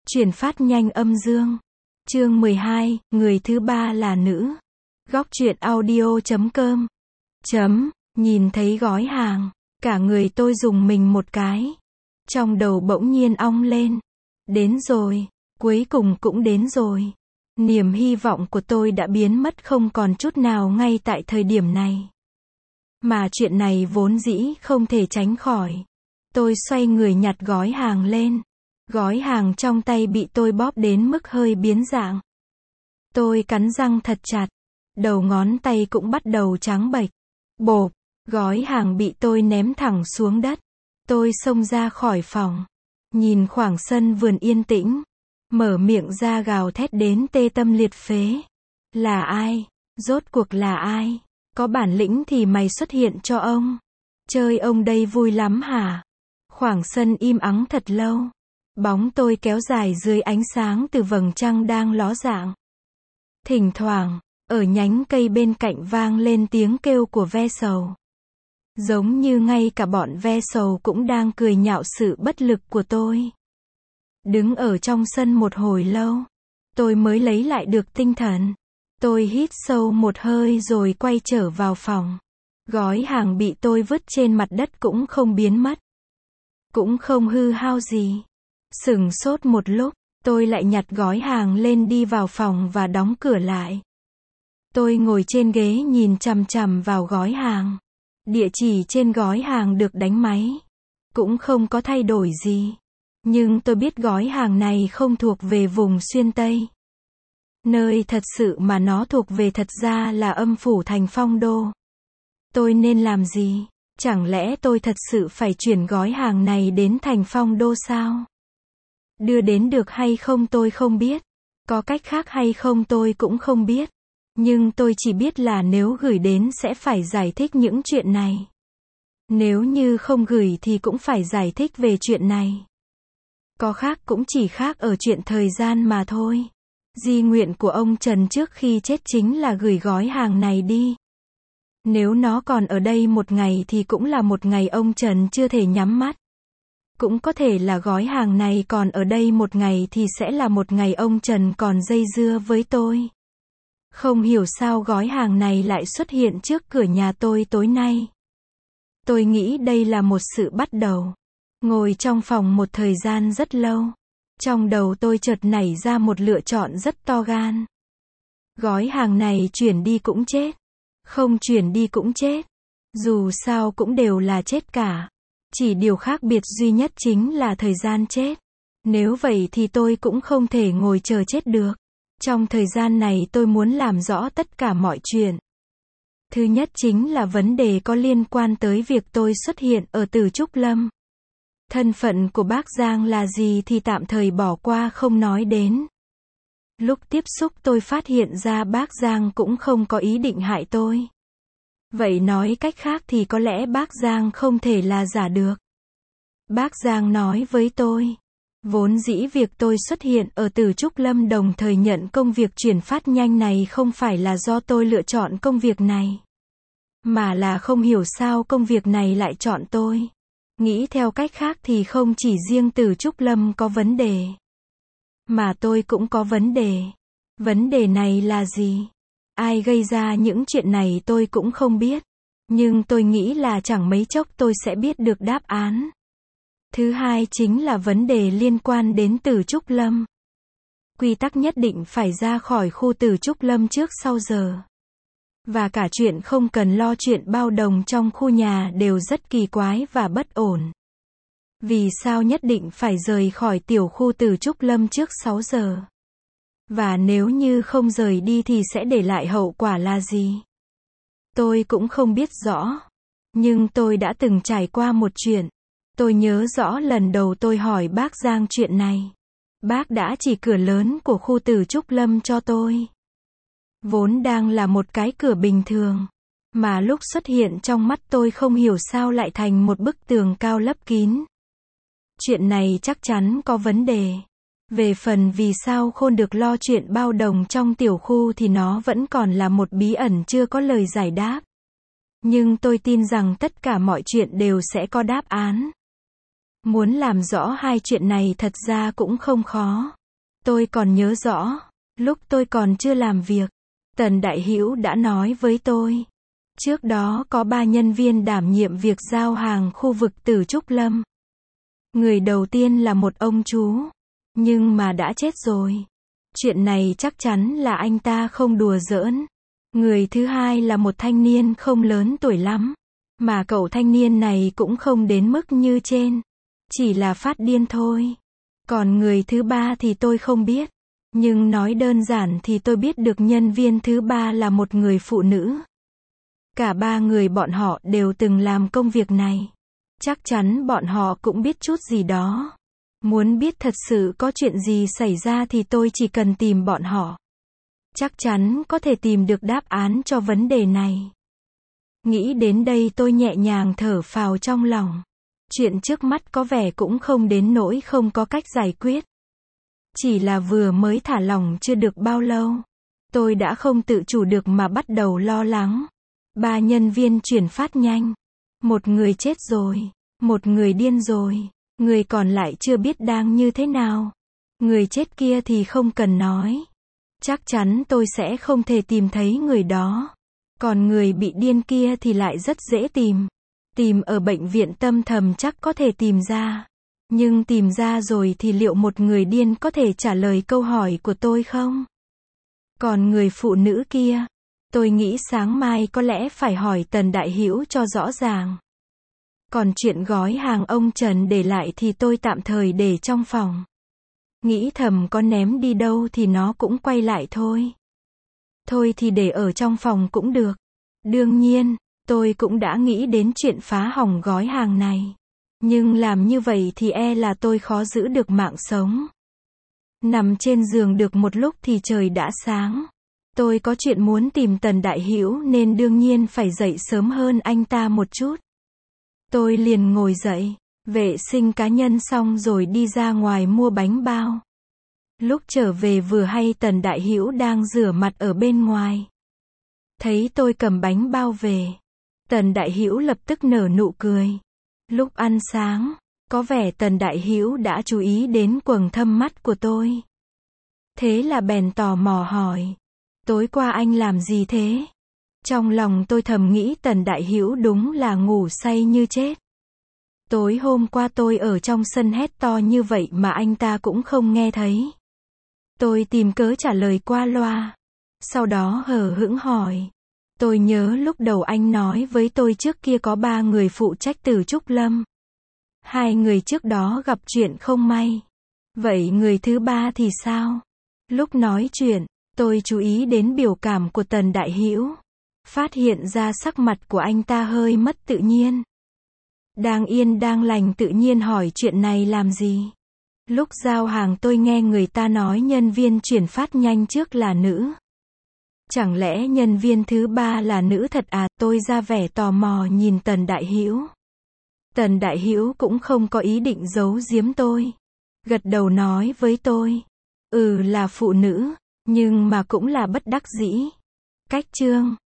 Chuyển phát nhanh âm dương. Chương 12, người thứ ba là nữ. Góc truyện audio.com. Nhìn thấy gói hàng, cả người tôi rùng mình một cái. Trong đầu bỗng nhiên ong lên. Đến rồi, cuối cùng cũng đến rồi. Niềm hy vọng của tôi đã biến mất không còn chút nào ngay tại thời điểm này. Mà chuyện này vốn dĩ không thể tránh khỏi. Tôi xoay người nhặt gói hàng lên. Gói hàng trong tay bị tôi bóp đến mức hơi biến dạng. Tôi cắn răng thật chặt. Đầu ngón tay cũng bắt đầu trắng bệch. Bộp, gói hàng bị tôi ném thẳng xuống đất. Tôi xông ra khỏi phòng. Nhìn khoảng sân vườn yên tĩnh. Mở miệng ra gào thét đến tê tâm liệt phế. Là ai? Rốt cuộc là ai? Có bản lĩnh thì mày xuất hiện cho ông. Chơi ông đây vui lắm hả? Khoảng sân im ắng thật lâu. Bóng tôi kéo dài dưới ánh sáng từ vầng trăng đang ló dạng. Thỉnh thoảng, ở nhánh cây bên cạnh vang lên tiếng kêu của ve sầu. Giống như ngay cả bọn ve sầu cũng đang cười nhạo sự bất lực của tôi. Đứng ở trong sân một hồi lâu, tôi mới lấy lại được tinh thần. Tôi hít sâu một hơi rồi quay trở vào phòng. Gói hàng bị tôi vứt trên mặt đất cũng không biến mất. Cũng không hư hao gì. Sửng sốt một lúc, tôi lại nhặt gói hàng lên đi vào phòng và đóng cửa lại. Tôi ngồi trên ghế nhìn chằm chằm vào gói hàng. Địa chỉ trên gói hàng được đánh máy. Cũng không có thay đổi gì. Nhưng tôi biết gói hàng này không thuộc về vùng xuyên Tây. Nơi thật sự mà nó thuộc về thật ra là âm phủ thành Phong Đô. Tôi nên làm gì? Chẳng lẽ tôi thật sự phải chuyển gói hàng này đến thành Phong Đô sao? Đưa đến được hay không tôi không biết. Có cách khác hay không tôi cũng không biết. Nhưng tôi chỉ biết là nếu gửi đến sẽ phải giải thích những chuyện này. Nếu như không gửi thì cũng phải giải thích về chuyện này. Có khác cũng chỉ khác ở chuyện thời gian mà thôi. Di nguyện của ông Trần trước khi chết chính là gửi gói hàng này đi. Nếu nó còn ở đây một ngày thì cũng là một ngày ông Trần chưa thể nhắm mắt. Cũng có thể là gói hàng này còn ở đây một ngày thì sẽ là một ngày ông Trần còn dây dưa với tôi. Không hiểu sao gói hàng này lại xuất hiện trước cửa nhà tôi tối nay. Tôi nghĩ đây là một sự bắt đầu. Ngồi trong phòng một thời gian rất lâu. Trong đầu tôi chợt nảy ra một lựa chọn rất to gan. Gói hàng này chuyển đi cũng chết. Không chuyển đi cũng chết. Dù sao cũng đều là chết cả. Chỉ điều khác biệt duy nhất chính là thời gian chết. Nếu vậy thì tôi cũng không thể ngồi chờ chết được. Trong thời gian này tôi muốn làm rõ tất cả mọi chuyện. Thứ nhất chính là vấn đề có liên quan tới việc tôi xuất hiện ở Từ Trúc Lâm. Thân phận của bác Giang là gì thì tạm thời bỏ qua không nói đến. Lúc tiếp xúc tôi phát hiện ra bác Giang cũng không có ý định hại tôi. Vậy nói cách khác thì có lẽ bác Giang không thể là giả được. Bác Giang nói với tôi. Vốn dĩ việc tôi xuất hiện ở Từ Trúc Lâm đồng thời nhận công việc chuyển phát nhanh này không phải là do tôi lựa chọn công việc này. Mà là không hiểu sao công việc này lại chọn tôi. Nghĩ theo cách khác thì không chỉ riêng Từ Trúc Lâm có vấn đề. Mà tôi cũng có vấn đề. Vấn đề này là gì? Ai gây ra những chuyện này tôi cũng không biết. Nhưng tôi nghĩ là chẳng mấy chốc tôi sẽ biết được đáp án. Thứ hai chính là vấn đề liên quan đến Từ Trúc Lâm. Quy tắc nhất định phải ra khỏi khu Từ Trúc Lâm trước sau giờ. Và cả chuyện không cần lo chuyện bao đồng trong khu nhà đều rất kỳ quái và bất ổn. Vì sao nhất định phải rời khỏi tiểu khu Từ Trúc Lâm trước 6 giờ? Và nếu như không rời đi thì sẽ để lại hậu quả là gì? Tôi cũng không biết rõ. Nhưng tôi đã từng trải qua một chuyện. Tôi nhớ rõ lần đầu tôi hỏi bác Giang chuyện này. Bác đã chỉ cửa lớn của khu Từ Trúc Lâm cho tôi. Vốn đang là một cái cửa bình thường. Mà lúc xuất hiện trong mắt tôi không hiểu sao lại thành một bức tường cao lấp kín. Chuyện này chắc chắn có vấn đề. Về phần vì sao Khôn được lo chuyện bao đồng trong tiểu khu thì nó vẫn còn là một bí ẩn chưa có lời giải đáp. Nhưng tôi tin rằng tất cả mọi chuyện đều sẽ có đáp án. Muốn làm rõ hai chuyện này thật ra cũng không khó. Tôi còn nhớ rõ, lúc tôi còn chưa làm việc, Tần Đại Hữu đã nói với tôi. Trước đó có 3 nhân viên đảm nhiệm việc giao hàng khu vực Tử Trúc Lâm. Người đầu tiên là một ông chú, nhưng mà đã chết rồi. Chuyện này chắc chắn là anh ta không đùa giỡn. Người thứ hai là một thanh niên không lớn tuổi lắm, mà cậu thanh niên này cũng không đến mức như trên, chỉ là phát điên thôi. Còn người thứ ba thì tôi không biết, nhưng nói đơn giản thì tôi biết được nhân viên thứ ba là một người phụ nữ. Cả 3 người bọn họ đều từng làm công việc này. Chắc chắn bọn họ cũng biết chút gì đó. Muốn biết thật sự có chuyện gì xảy ra thì tôi chỉ cần tìm bọn họ. Chắc chắn có thể tìm được đáp án cho vấn đề này. Nghĩ đến đây tôi nhẹ nhàng thở phào trong lòng. Chuyện trước mắt có vẻ cũng không đến nỗi không có cách giải quyết. Chỉ là vừa mới thả lỏng chưa được bao lâu, tôi đã không tự chủ được mà bắt đầu lo lắng. 3 nhân viên chuyển phát nhanh. Một người chết rồi, một người điên rồi, người còn lại chưa biết đang như thế nào. Người chết kia thì không cần nói. Chắc chắn tôi sẽ không thể tìm thấy người đó. Còn người bị điên kia thì lại rất dễ tìm. Tìm ở bệnh viện tâm thần chắc có thể tìm ra. Nhưng tìm ra rồi thì liệu một người điên có thể trả lời câu hỏi của tôi không? Còn người phụ nữ kia, tôi nghĩ sáng mai có lẽ phải hỏi Tần Đại Hữu cho rõ ràng. Còn chuyện gói hàng ông Trần để lại thì tôi tạm thời để trong phòng. Nghĩ thầm có ném đi đâu thì nó cũng quay lại thôi. Thôi thì để ở trong phòng cũng được. Đương nhiên, tôi cũng đã nghĩ đến chuyện phá hỏng gói hàng này. Nhưng làm như vậy thì e là tôi khó giữ được mạng sống. Nằm trên giường được một lúc thì trời đã sáng. Tôi có chuyện muốn tìm Tần Đại Hữu nên đương nhiên phải dậy sớm hơn anh ta một chút. Tôi liền ngồi dậy, vệ sinh cá nhân xong rồi đi ra ngoài mua bánh bao. Lúc trở về vừa hay Tần Đại Hữu đang rửa mặt ở bên ngoài. Thấy tôi cầm bánh bao về, Tần Đại Hữu lập tức nở nụ cười. Lúc ăn sáng, có vẻ Tần Đại Hữu đã chú ý đến quầng thâm mắt của tôi. Thế là bèn tò mò hỏi, tối qua anh làm gì thế? Trong lòng tôi thầm nghĩ Tần Đại Hữu đúng là ngủ say như chết. Tối hôm qua tôi ở trong sân hét to như vậy mà anh ta cũng không nghe thấy. Tôi tìm cớ trả lời qua loa. Sau đó hờ hững hỏi. Tôi nhớ lúc đầu anh nói với tôi trước kia có 3 người phụ trách Tử Trúc Lâm. 2 người trước đó gặp chuyện không may. Vậy người thứ 3 thì sao? Lúc nói chuyện, tôi chú ý đến biểu cảm của Tần Đại Hữu. Phát hiện ra sắc mặt của anh ta hơi mất tự nhiên. Đang yên đang lành tự nhiên hỏi chuyện này làm gì? Lúc giao hàng tôi nghe người ta nói nhân viên chuyển phát nhanh trước là nữ. Chẳng lẽ nhân viên thứ 3 là nữ thật à? Tôi ra vẻ tò mò nhìn Tần Đại Hữu. Tần Đại Hữu cũng không có ý định giấu giếm tôi. Gật đầu nói với tôi. Là phụ nữ, nhưng mà cũng là bất đắc dĩ. Cách chương